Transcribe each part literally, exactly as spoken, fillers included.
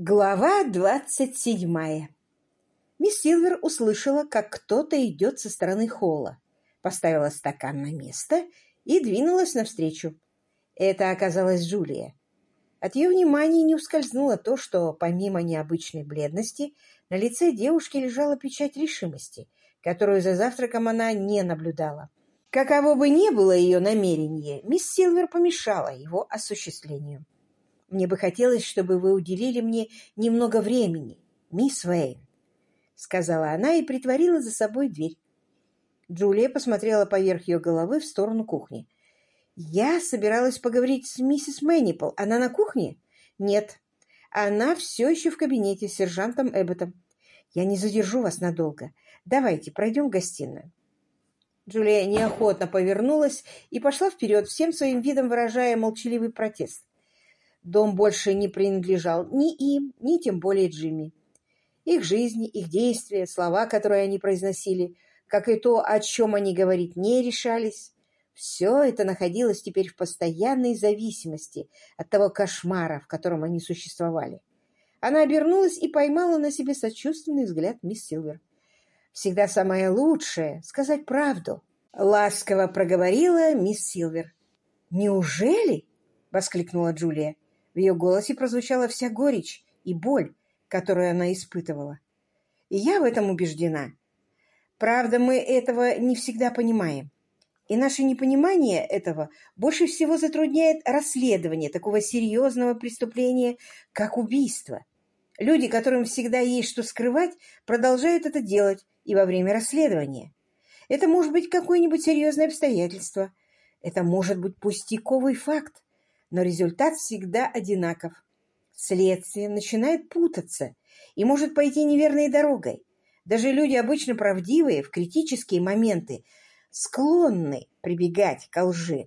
Глава двадцать седьмая. Мисс Силвер услышала, как кто-то идет со стороны холла, поставила стакан на место и двинулась навстречу. Это оказалась Джулия. От ее внимания не ускользнуло то, что, помимо необычной бледности, на лице девушки лежала печать решимости, которую за завтраком она не наблюдала. Каково бы ни было ее намерение, мисс Силвер помешала его осуществлению. «Мне бы хотелось, чтобы вы уделили мне немного времени, мисс Уэйн», — сказала она и притворила за собой дверь. Джулия посмотрела поверх ее головы в сторону кухни. «Я собиралась поговорить с миссис Мэннипл. Она на кухне?» «Нет, она все еще в кабинете с сержантом Эбботом. Я не задержу вас надолго. Давайте пройдем в гостиную». Джулия неохотно повернулась и пошла вперед, всем своим видом выражая молчаливый протест. Дом больше не принадлежал ни им, ни тем более Джимми. Их жизни, их действия, слова, которые они произносили, как и то, о чем они говорить не решались, все это находилось теперь в постоянной зависимости от того кошмара, в котором они существовали. Она обернулась и поймала на себе сочувственный взгляд мисс Силвер. «Всегда самое лучшее — сказать правду», — ласково проговорила мисс Силвер. «Неужели?» — воскликнула Джулия. В ее голосе прозвучала вся горечь и боль, которую она испытывала. И я в этом убеждена. Правда, мы этого не всегда понимаем. И наше непонимание этого больше всего затрудняет расследование такого серьезного преступления, как убийство. Люди, которым всегда есть что скрывать, продолжают это делать и во время расследования. Это может быть какое-нибудь серьезное обстоятельство. Это может быть пустяковый факт. Но результат всегда одинаков. Следствие начинает путаться и может пойти неверной дорогой. Даже люди, обычно правдивые, в критические моменты склонны прибегать к лжи.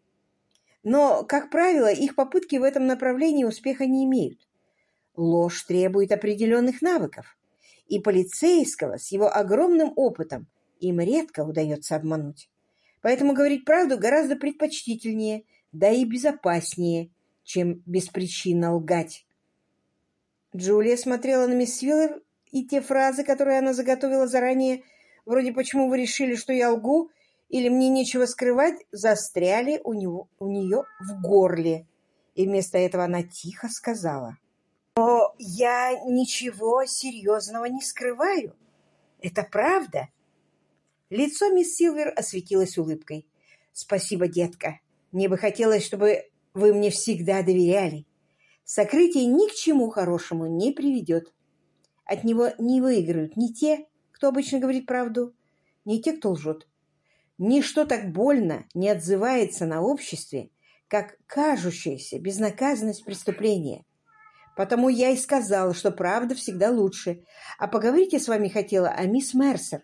Но, как правило, их попытки в этом направлении успеха не имеют. Ложь требует определенных навыков, и полицейского с его огромным опытом им редко удается обмануть. Поэтому говорить правду гораздо предпочтительнее, да и безопаснее, чем беспричинно лгать. Джулия смотрела на мисс Силвер, и те фразы, которые она заготовила заранее, вроде «почему вы решили, что я лгу?» или «мне нечего скрывать», застряли у, него, у нее в горле. И вместо этого она тихо сказала: «Но я ничего серьезного не скрываю. Это правда». Лицо мисс Силвер осветилось улыбкой. «Спасибо, детка. Мне бы хотелось, чтобы вы мне всегда доверяли. Сокрытие ни к чему хорошему не приведет. От него не выиграют ни те, кто обычно говорит правду, ни те, кто лжет. Ничто так больно не отзывается на обществе, как кажущаяся безнаказанность преступления. Потому я и сказала, что правда всегда лучше. А поговорить я с вами хотела о мисс Мерсер».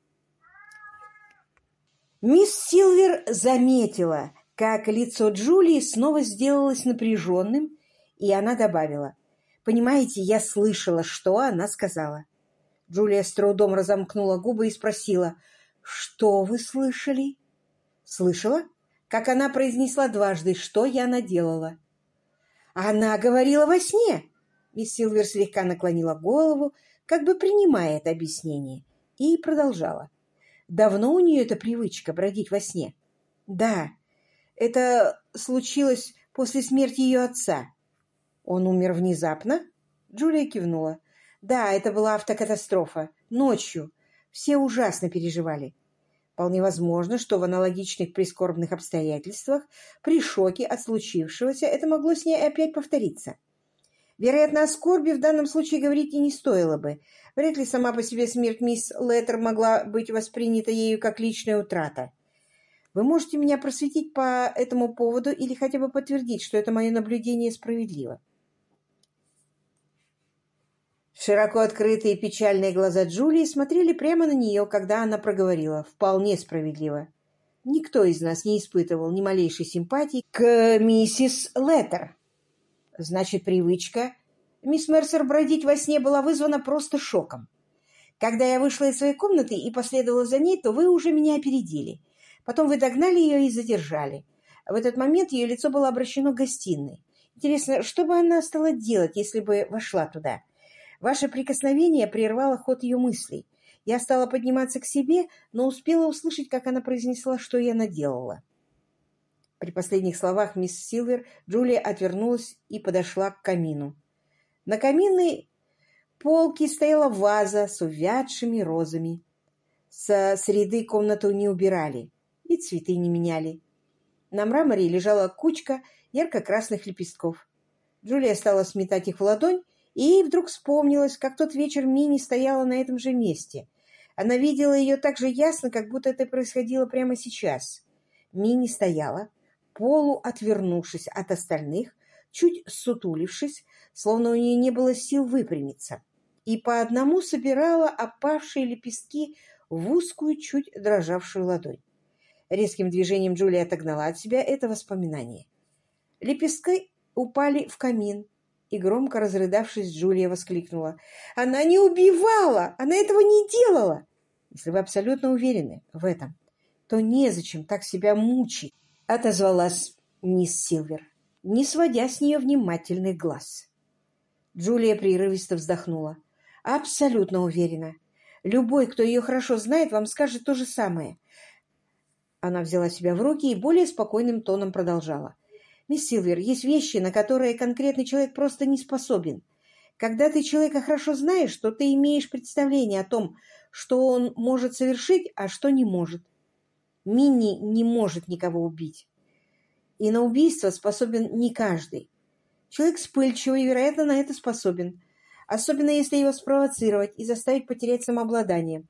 Мисс Силвер заметила, как лицо Джулии снова сделалось напряженным, и она добавила: «Понимаете, я слышала, что она сказала». Джулия с трудом разомкнула губы и спросила: «Что вы слышали?» «Слышала, как она произнесла дважды, что я наделала». «Она говорила во сне!» Мисс Силвер слегка наклонила голову, как бы принимая это объяснение, и продолжала: «Давно у нее эта привычка бродить во сне?» «Да, это случилось после смерти ее отца». «Он умер внезапно?» Джулия кивнула. «Да, это была автокатастрофа. Ночью. Все ужасно переживали. Вполне возможно, что в аналогичных прискорбных обстоятельствах, при шоке от случившегося, это могло с ней опять повториться. Вероятно, о скорби в данном случае говорить и не стоило бы. Вряд ли сама по себе смерть мисс Леттер могла быть воспринята ею как личная утрата. Вы можете меня просветить по этому поводу или хотя бы подтвердить, что это мое наблюдение справедливо?» Широко открытые печальные глаза Джулии смотрели прямо на нее, когда она проговорила: «Вполне справедливо. Никто из нас не испытывал ни малейшей симпатии к миссис Леттер. Значит, привычка мисс Мерсер бродить во сне была вызвана просто шоком. Когда я вышла из своей комнаты и последовала за ней, то вы уже меня опередили. Потом вы догнали ее и задержали. В этот момент ее лицо было обращено к гостиной, Интересно, что бы она стала делать, если бы вошла туда? Ваше прикосновение прервало ход ее мыслей. Я стала подниматься к себе, но успела услышать, как она произнесла, что я наделала. При последних словах мисс Силвер Джулия отвернулась и подошла к камину. На каминной полке стояла ваза с увядшими розами. Со среды комнату не убирали и цветы не меняли. На мраморе лежала кучка ярко-красных лепестков. Джулия стала сметать их в ладонь, и ей вдруг вспомнилось, как тот вечер Мини стояла на этом же месте. Она видела ее так же ясно, как будто это происходило прямо сейчас. Мини стояла, полуотвернувшись от остальных, чуть сутулившись, словно у нее не было сил выпрямиться, и по одному собирала опавшие лепестки в узкую, чуть дрожавшую ладонь. Резким движением Джулия отогнала от себя это воспоминание. Лепестки упали в камин, и, громко разрыдавшись, Джулия воскликнула: «Она не убивала! Она этого не делала!» «Если вы абсолютно уверены в этом, то незачем так себя мучить», — отозвалась мисс Силвер, не сводя с нее внимательных глаз. Джулия прерывисто вздохнула. «Абсолютно уверена. Любой, кто ее хорошо знает, вам скажет то же самое». Она взяла себя в руки и более спокойным тоном продолжала. «Мисс Силвер, есть вещи, на которые конкретный человек просто не способен. Когда ты человека хорошо знаешь, то ты имеешь представление о том, что он может совершить, а что не может. Минни не может никого убить. И на убийство способен не каждый. Человек вспыльчивый, вероятно, на это способен, особенно если его спровоцировать и заставить потерять самообладание.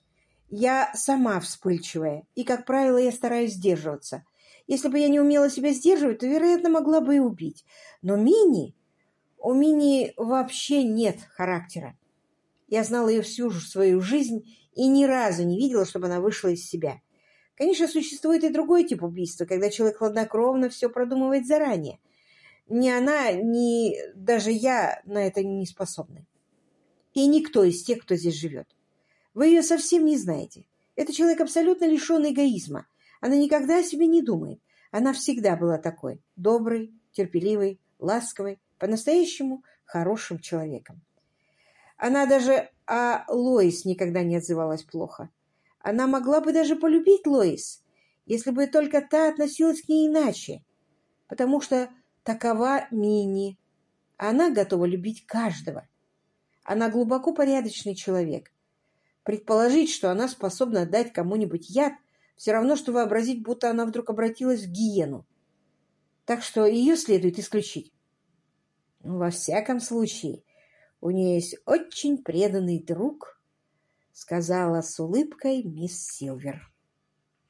Я сама вспыльчивая, и, как правило, я стараюсь сдерживаться. Если бы я не умела себя сдерживать, то, вероятно, могла бы и убить. Но Мини... У Мини вообще нет характера. Я знала ее всю свою жизнь и ни разу не видела, чтобы она вышла из себя. Конечно, существует и другой тип убийства, когда человек хладнокровно все продумывает заранее. Ни она, ни даже я на это не способны. И никто из тех, кто здесь живет. Вы ее совсем не знаете. Это человек абсолютно лишен эгоизма. Она никогда о себе не думает. Она всегда была такой. Доброй, терпеливой, ласковой, по-настоящему хорошим человеком. Она даже о Лоис никогда не отзывалась плохо. Она могла бы даже полюбить Лоис, если бы только та относилась к ней иначе, потому что такова Мини. Она готова любить каждого. Она глубоко порядочный человек. Предположить, что она способна дать кому-нибудь яд, все равно, что вообразить, будто она вдруг обратилась в гиену. Так что ее следует исключить. Во всяком случае, у нее есть очень преданный друг, сказала с улыбкой мисс Силвер.